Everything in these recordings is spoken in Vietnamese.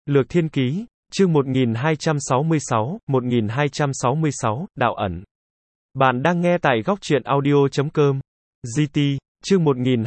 Lược Thiên Ký, chương 1266, Đạo ẩn. Bạn đang nghe tại góc truyện audio.com. GT, chương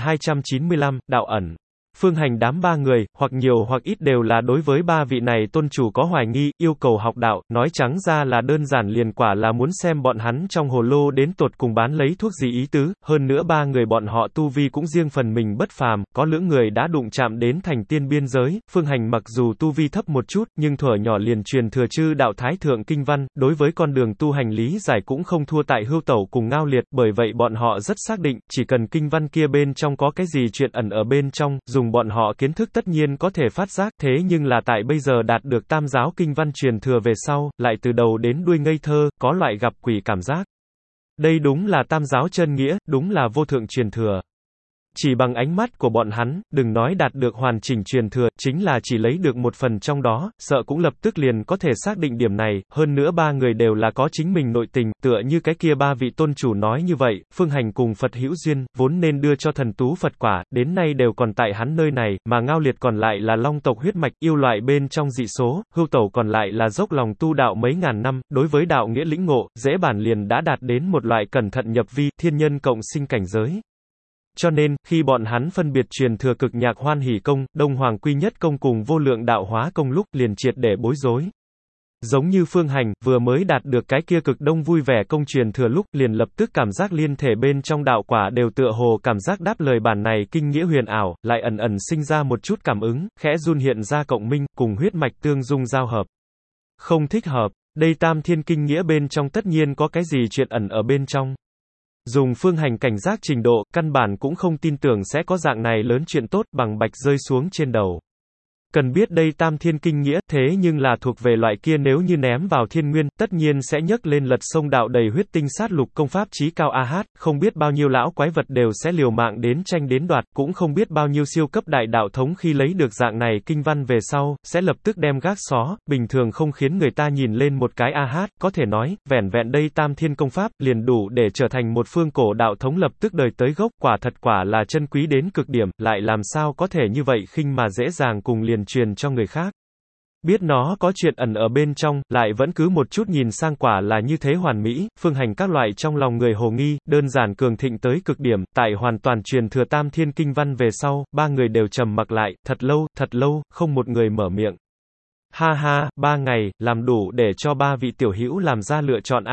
1295, Đạo ẩn. Phương Hành đám ba người, hoặc nhiều hoặc ít đều là đối với ba vị này tôn chủ có hoài nghi, yêu cầu học đạo, nói trắng ra là đơn giản liền quả là muốn xem bọn hắn trong hồ lô đến tột cùng bán lấy thuốc gì ý tứ, hơn nữa ba người bọn họ tu vi cũng riêng phần mình bất phàm, có lưỡng người đã đụng chạm đến thành tiên biên giới, Phương Hành mặc dù tu vi thấp một chút, nhưng thuở nhỏ liền truyền thừa chư đạo thái thượng kinh văn, đối với con đường tu hành lý giải cũng không thua tại Hưu Tẩu cùng Ngao Liệt, bởi vậy bọn họ rất xác định, chỉ cần kinh văn kia bên trong có cái gì chuyện ẩn ở bên trong, dùng bọn họ kiến thức tất nhiên có thể phát giác, thế nhưng là tại bây giờ đạt được tam giáo kinh văn truyền thừa về sau, lại từ đầu đến đuôi ngây thơ, có loại gặp quỷ cảm giác. Đây đúng là tam giáo chân nghĩa, đúng là vô thượng truyền thừa. Chỉ bằng ánh mắt của bọn hắn, đừng nói đạt được hoàn chỉnh truyền thừa, chính là chỉ lấy được một phần trong đó, sợ cũng lập tức liền có thể xác định điểm này, hơn nữa ba người đều là có chính mình nội tình, tựa như cái kia ba vị tôn chủ nói như vậy, Phương Hành cùng Phật hữu duyên, vốn nên đưa cho thần tú Phật quả, đến nay đều còn tại hắn nơi này, mà Ngao Liệt còn lại là long tộc huyết mạch, yêu loại bên trong dị số, Hưu Tẩu còn lại là dốc lòng tu đạo mấy ngàn năm, đối với đạo nghĩa lĩnh ngộ, dễ bản liền đã đạt đến một loại cẩn thận nhập vi, thiên nhân cộng sinh cảnh giới. Cho nên, khi bọn hắn phân biệt truyền thừa cực nhạc hoan hỷ công, đông hoàng quy nhất công cùng vô lượng đạo hóa công lúc, liền triệt để bối rối. Giống như Phương Hành, vừa mới đạt được cái kia cực đông vui vẻ công truyền thừa lúc, liền lập tức cảm giác liên thể bên trong đạo quả đều tựa hồ cảm giác đáp lời bản này kinh nghĩa huyền ảo, lại ẩn ẩn sinh ra một chút cảm ứng, khẽ run hiện ra cộng minh, cùng huyết mạch tương dung giao hợp. Không thích hợp, đây tam thiên kinh nghĩa bên trong tất nhiên có cái gì chuyện ẩn ở bên trong. Dùng Phương Hành cảnh giác trình độ, căn bản cũng không tin tưởng sẽ có dạng này lớn chuyện tốt bằng bạch rơi xuống trên đầu. Cần biết đây tam thiên kinh nghĩa, thế nhưng là thuộc về loại kia nếu như ném vào thiên nguyên, tất nhiên sẽ nhấc lên lật sông đạo đầy huyết tinh sát lục công pháp chí cao không biết bao nhiêu lão quái vật đều sẽ liều mạng đến tranh đến đoạt, cũng không biết bao nhiêu siêu cấp đại đạo thống khi lấy được dạng này kinh văn về sau, sẽ lập tức đem gác xó, bình thường không khiến người ta nhìn lên một cái có thể nói, vẻn vẹn đây tam thiên công pháp, liền đủ để trở thành một phương cổ đạo thống lập tức đời tới gốc, quả là chân quý đến cực điểm, lại làm sao có thể như vậy khinh mà dễ dàng cùng liền truyền cho người khác. Biết nó có chuyện ẩn ở bên trong, lại vẫn cứ một chút nhìn sang quả là như thế hoàn mỹ, Phương Hành các loại trong lòng người hồ nghi, đơn giản cường thịnh tới cực điểm, tại hoàn toàn truyền thừa tam thiên kinh văn về sau, ba người đều trầm mặc lại, thật lâu, không một người mở miệng. Ha ha, 3 ngày, làm đủ để cho ba vị tiểu hữu làm ra lựa chọn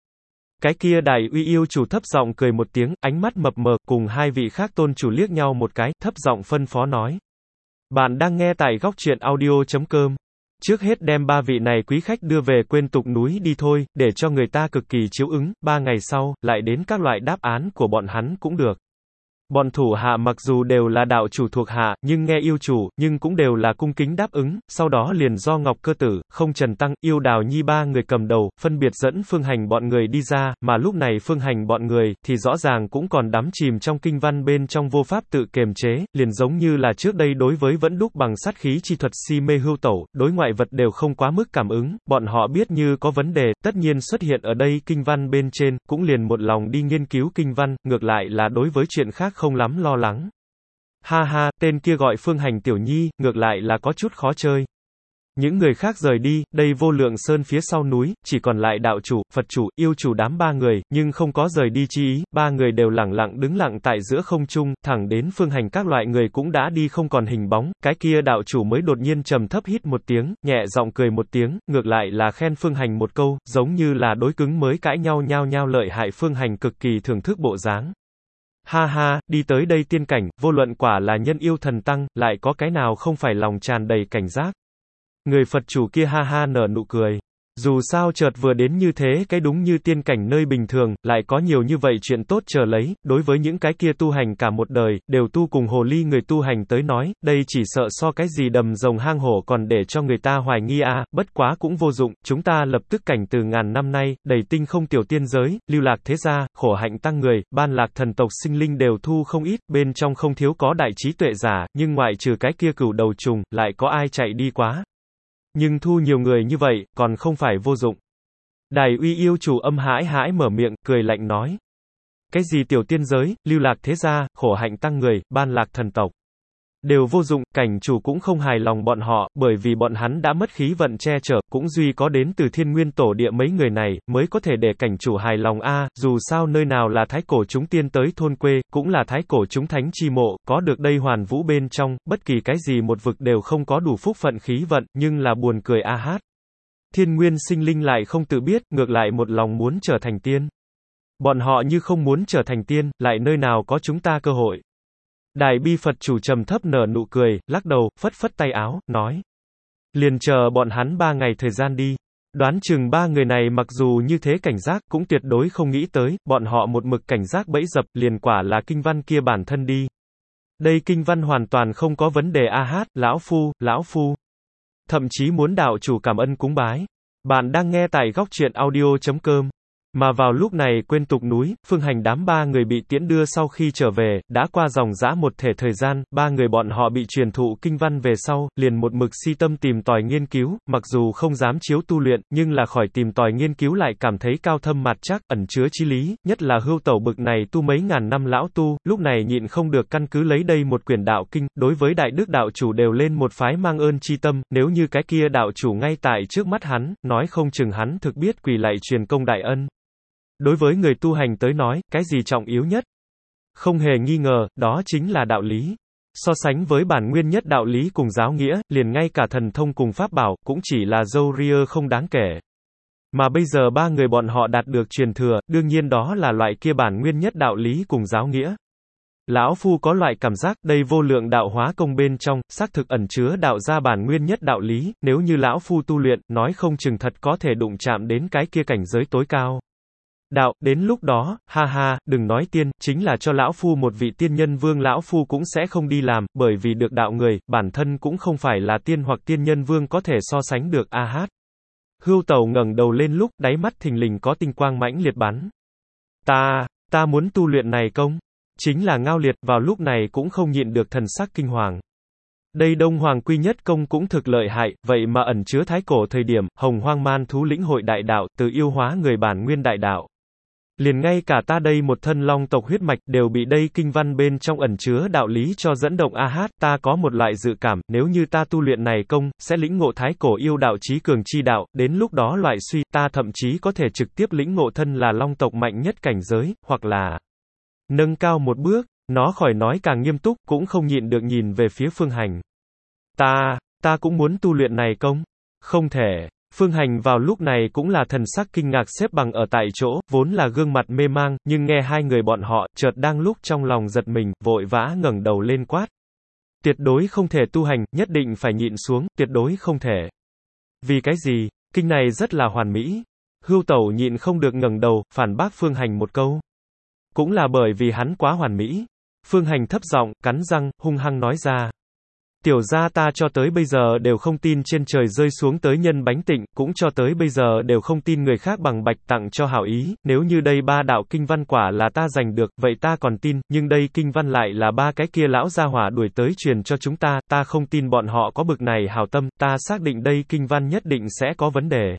Cái kia Đại Uy yêu chủ thấp giọng cười một tiếng, ánh mắt mập mờ, cùng hai vị khác tôn chủ liếc nhau một cái, thấp giọng phân phó nói. Bạn đang nghe tại góc truyện audio.com. Trước hết đem ba vị này quý khách đưa về quên tục núi đi thôi, để cho người ta cực kỳ chiếu ứng, 3 ngày sau, lại đến các loại đáp án của bọn hắn cũng được. Bọn thủ hạ mặc dù đều là đạo chủ thuộc hạ, nhưng nghe yêu chủ, nhưng cũng đều là cung kính đáp ứng, sau đó liền do Ngọc Cơ Tử, Không Trần Tăng, Yêu Đào Nhi ba người cầm đầu, phân biệt dẫn Phương Hành bọn người đi ra, mà lúc này Phương Hành bọn người, thì rõ ràng cũng còn đắm chìm trong kinh văn bên trong vô pháp tự kiềm chế, liền giống như là trước đây đối với vẫn đúc bằng sát khí chi thuật si mê Hưu Tẩu, đối ngoại vật đều không quá mức cảm ứng, bọn họ biết như có vấn đề, tất nhiên xuất hiện ở đây kinh văn bên trên, cũng liền một lòng đi nghiên cứu kinh văn, ngược lại là đối với chuyện khác không lắm lo lắng. Ha ha, tên kia gọi Phương Hành tiểu nhi, ngược lại là có chút khó chơi. Những người khác rời đi, đây Vô Lượng Sơn phía sau núi, chỉ còn lại đạo chủ, Phật chủ, yêu chủ đám ba người, nhưng không có rời đi chi ý, ba người đều lẳng lặng đứng lặng tại giữa không trung, thẳng đến Phương Hành các loại người cũng đã đi không còn hình bóng, cái kia đạo chủ mới đột nhiên trầm thấp hít một tiếng, nhẹ giọng cười một tiếng, ngược lại là khen Phương Hành một câu, giống như là đối cứng mới cãi nhau nhao lợi hại Phương Hành cực kỳ thưởng thức bộ dáng. Ha ha, đi tới đây tiên cảnh, vô luận quả là nhân yêu thần tăng, lại có cái nào không phải lòng tràn đầy cảnh giác. Người Phật chủ kia ha ha nở nụ cười. Dù sao chợt vừa đến như thế cái đúng như tiên cảnh nơi bình thường, lại có nhiều như vậy chuyện tốt chờ lấy, đối với những cái kia tu hành cả một đời, đều tu cùng hồ ly người tu hành tới nói, đây chỉ sợ so cái gì đầm rồng hang hổ còn để cho người ta hoài nghi bất quá cũng vô dụng, chúng ta lập tức cảnh từ ngàn năm nay, đầy tinh không tiểu tiên giới, lưu lạc thế gia, khổ hạnh tăng người, ban lạc thần tộc sinh linh đều thu không ít, bên trong không thiếu có đại trí tuệ giả, nhưng ngoại trừ cái kia cửu đầu trùng, lại có ai chạy đi quá. Nhưng thu nhiều người như vậy, còn không phải vô dụng. Đại Uy yêu chủ âm hãi mở miệng, cười lạnh nói. Cái gì tiểu tiên giới, lưu lạc thế gia, khổ hạnh tăng người, ban lạc thần tộc. Đều vô dụng, cảnh chủ cũng không hài lòng bọn họ, bởi vì bọn hắn đã mất khí vận che chở, cũng duy có đến từ thiên nguyên tổ địa mấy người này, mới có thể để cảnh chủ hài lòng dù sao nơi nào là thái cổ chúng tiên tới thôn quê, cũng là thái cổ chúng thánh chi mộ, có được đây hoàn vũ bên trong, bất kỳ cái gì một vực đều không có đủ phúc phận khí vận, nhưng là buồn cười hát. Thiên nguyên sinh linh lại không tự biết, ngược lại một lòng muốn trở thành tiên. Bọn họ như không muốn trở thành tiên, lại nơi nào có chúng ta cơ hội. Đại bi Phật chủ trầm thấp nở nụ cười, lắc đầu, phất phất tay áo, nói. Liền chờ bọn hắn 3 ngày thời gian đi. Đoán chừng 3 người này mặc dù như thế cảnh giác, cũng tuyệt đối không nghĩ tới, bọn họ một mực cảnh giác bẫy dập, liền quả là kinh văn kia bản thân đi. Đây kinh văn hoàn toàn không có vấn đề hát, lão phu. Thậm chí muốn đạo chủ cảm ơn cúng bái. Bạn đang nghe tại góc truyện audio.com. Mà vào lúc này quên tục núi, Phương Hành đám 3 người bị tiễn đưa sau khi trở về, đã qua dòng dã một thể thời gian, 3 người bọn họ bị truyền thụ kinh văn về sau, liền một mực si tâm tìm tòi nghiên cứu, mặc dù không dám chiếu tu luyện, nhưng là khỏi tìm tòi nghiên cứu lại cảm thấy cao thâm mặt chắc, ẩn chứa chí lý, nhất là Hưu Tẩu bực này tu mấy ngàn năm lão tu, lúc này nhịn không được căn cứ lấy đây một quyển đạo kinh, đối với đại đức đạo chủ đều lên một phái mang ơn chi tâm, nếu như cái kia đạo chủ ngay tại trước mắt hắn, nói không chừng hắn thực biết quỳ lạy truyền công đại ân. Đối với người tu hành tới nói, cái gì trọng yếu nhất? Không hề nghi ngờ, đó chính là đạo lý. So sánh với bản nguyên nhất đạo lý cùng giáo nghĩa, liền ngay cả thần thông cùng pháp bảo, cũng chỉ là dâu ria không đáng kể. Mà bây giờ 3 người bọn họ đạt được truyền thừa, đương nhiên đó là loại kia bản nguyên nhất đạo lý cùng giáo nghĩa. Lão Phu có loại cảm giác, đây vô lượng đạo hóa công bên trong, xác thực ẩn chứa đạo ra bản nguyên nhất đạo lý, nếu như Lão Phu tu luyện, nói không chừng thật có thể đụng chạm đến cái kia cảnh giới tối cao. Đạo, đến lúc đó, đừng nói tiên, chính là cho lão phu một vị tiên nhân vương lão phu cũng sẽ không đi làm, bởi vì được đạo người, bản thân cũng không phải là tiên hoặc tiên nhân vương có thể so sánh được hát. Hưu Tẩu ngẩng đầu lên lúc, đáy mắt thình lình có tinh quang mãnh liệt bắn. Ta muốn tu luyện này công. Chính là Ngao Liệt, vào lúc này cũng không nhịn được thần sắc kinh hoàng. Đây Đông Hoàng quy nhất công cũng thực lợi hại, vậy mà ẩn chứa thái cổ thời điểm, Hồng Hoang man thú lĩnh hội đại đạo, từ yêu hóa người bản nguyên đại đạo. Liền ngay cả ta đây một thân long tộc huyết mạch đều bị đây kinh văn bên trong ẩn chứa đạo lý cho dẫn động hát, ta có một loại dự cảm, nếu như ta tu luyện này công, sẽ lĩnh ngộ thái cổ yêu đạo chí cường chi đạo, đến lúc đó loại suy, ta thậm chí có thể trực tiếp lĩnh ngộ thân là long tộc mạnh nhất cảnh giới, hoặc là nâng cao một bước, nó khỏi nói càng nghiêm túc, cũng không nhịn được nhìn về phía Phương Hành. Ta cũng muốn tu luyện này công. Không thể. Phương Hành vào lúc này cũng là thần sắc kinh ngạc xếp bằng ở tại chỗ, vốn là gương mặt mê mang, nhưng nghe hai người bọn họ, chợt đang lúc trong lòng giật mình, vội vã ngẩng đầu lên quát. Tuyệt đối không thể tu hành, nhất định phải nhịn xuống, tuyệt đối không thể. Vì cái gì? Kinh này rất là hoàn mỹ. Hưu Tẩu nhịn không được ngẩng đầu, phản bác Phương Hành một câu. Cũng là bởi vì hắn quá hoàn mỹ. Phương Hành thấp giọng, cắn răng, hung hăng nói ra. Tiểu gia ta cho tới bây giờ đều không tin trên trời rơi xuống tới nhân bánh tịnh, cũng cho tới bây giờ đều không tin người khác bằng bạch tặng cho hảo ý, nếu như đây 3 đạo kinh văn quả là ta giành được, vậy ta còn tin, nhưng đây kinh văn lại là 3 cái kia lão gia hỏa đuổi tới truyền cho chúng ta không tin bọn họ có bực này hảo tâm, ta xác định đây kinh văn nhất định sẽ có vấn đề.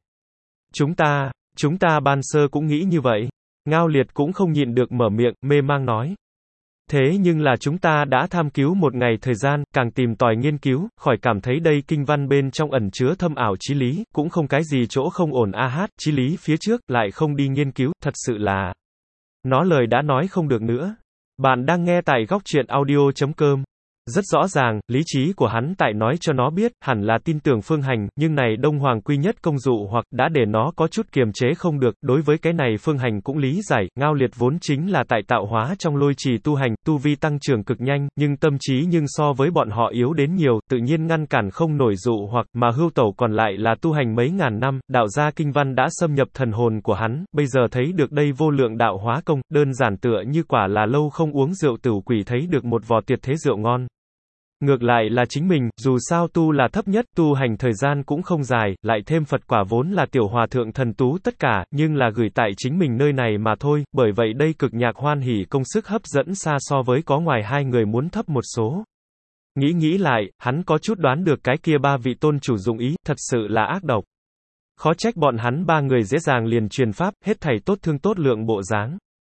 Chúng ta ban sơ cũng nghĩ như vậy. Ngao Liệt cũng không nhịn được mở miệng, mê mang nói. Thế nhưng là chúng ta đã tham cứu một ngày thời gian, càng tìm tòi nghiên cứu, khỏi cảm thấy đây kinh văn bên trong ẩn chứa thâm ảo chí lý, cũng không cái gì chỗ không ổn hát, chí lý phía trước, lại không đi nghiên cứu, thật sự là. Nó lời đã nói không được nữa. Bạn đang nghe tại góc truyện audio.com. Rất rõ ràng, lý trí của hắn tại nói cho nó biết, hẳn là tin tưởng Phương Hành, nhưng này Đông Hoàng quy nhất công dụ hoặc đã để nó có chút kiềm chế không được, đối với cái này Phương Hành cũng lý giải, Ngao Liệt vốn chính là tại tạo hóa trong lôi trì tu hành, tu vi tăng trưởng cực nhanh, nhưng tâm trí nhưng so với bọn họ yếu đến nhiều, tự nhiên ngăn cản không nổi dụ hoặc, mà Hưu Tẩu còn lại là tu hành mấy ngàn năm, đạo gia kinh văn đã xâm nhập thần hồn của hắn, bây giờ thấy được đây vô lượng đạo hóa công, đơn giản tựa như quả là lâu không uống rượu tửu quỷ thấy được một vò tuyệt thế rượu ngon. Ngược lại là chính mình, dù sao tu là thấp nhất, tu hành thời gian cũng không dài, lại thêm Phật quả vốn là tiểu hòa thượng thần tú tất cả, nhưng là gửi tại chính mình nơi này mà thôi, bởi vậy đây cực nhạc hoan hỉ công sức hấp dẫn xa so với có ngoài hai người muốn thấp một số. Nghĩ lại, hắn có chút đoán được cái kia 3 vị tôn chủ dụng ý, thật sự là ác độc. Khó trách bọn hắn 3 người dễ dàng liền truyền pháp, hết thảy tốt thương tốt lượng bộ dáng.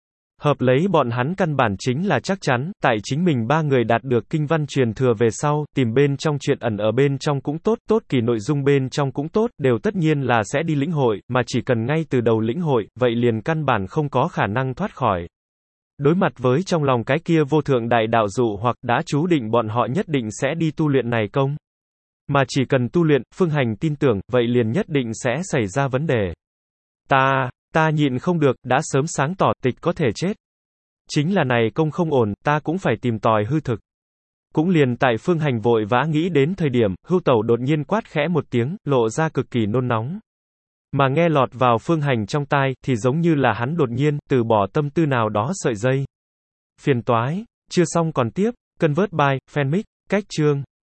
Hợp lấy bọn hắn căn bản chính là chắc chắn, tại chính mình ba người đạt được kinh văn truyền thừa về sau, tìm bên trong chuyện ẩn ở bên trong cũng tốt, tốt kỳ nội dung bên trong cũng tốt, đều tất nhiên là sẽ đi lĩnh hội, mà chỉ cần ngay từ đầu lĩnh hội, vậy liền căn bản không có khả năng thoát khỏi. Đối mặt với trong lòng cái kia vô thượng đại đạo dụ hoặc đã chú định bọn họ nhất định sẽ đi tu luyện này công. Mà chỉ cần tu luyện, Phương Hành tin tưởng, vậy liền nhất định sẽ xảy ra vấn đề. Ta nhịn không được, đã sớm sáng tỏ, tịch có thể chết. Chính là này công không ổn, ta cũng phải tìm tòi hư thực. Cũng liền tại Phương Hành vội vã nghĩ đến thời điểm, Hưu Tẩu đột nhiên quát khẽ một tiếng, lộ ra cực kỳ nôn nóng. Mà nghe lọt vào Phương Hành trong tai, thì giống như là hắn đột nhiên, từ bỏ tâm tư nào đó sợi dây. Phiền toái, chưa xong còn tiếp, Convert by, Fanmic, cách chương.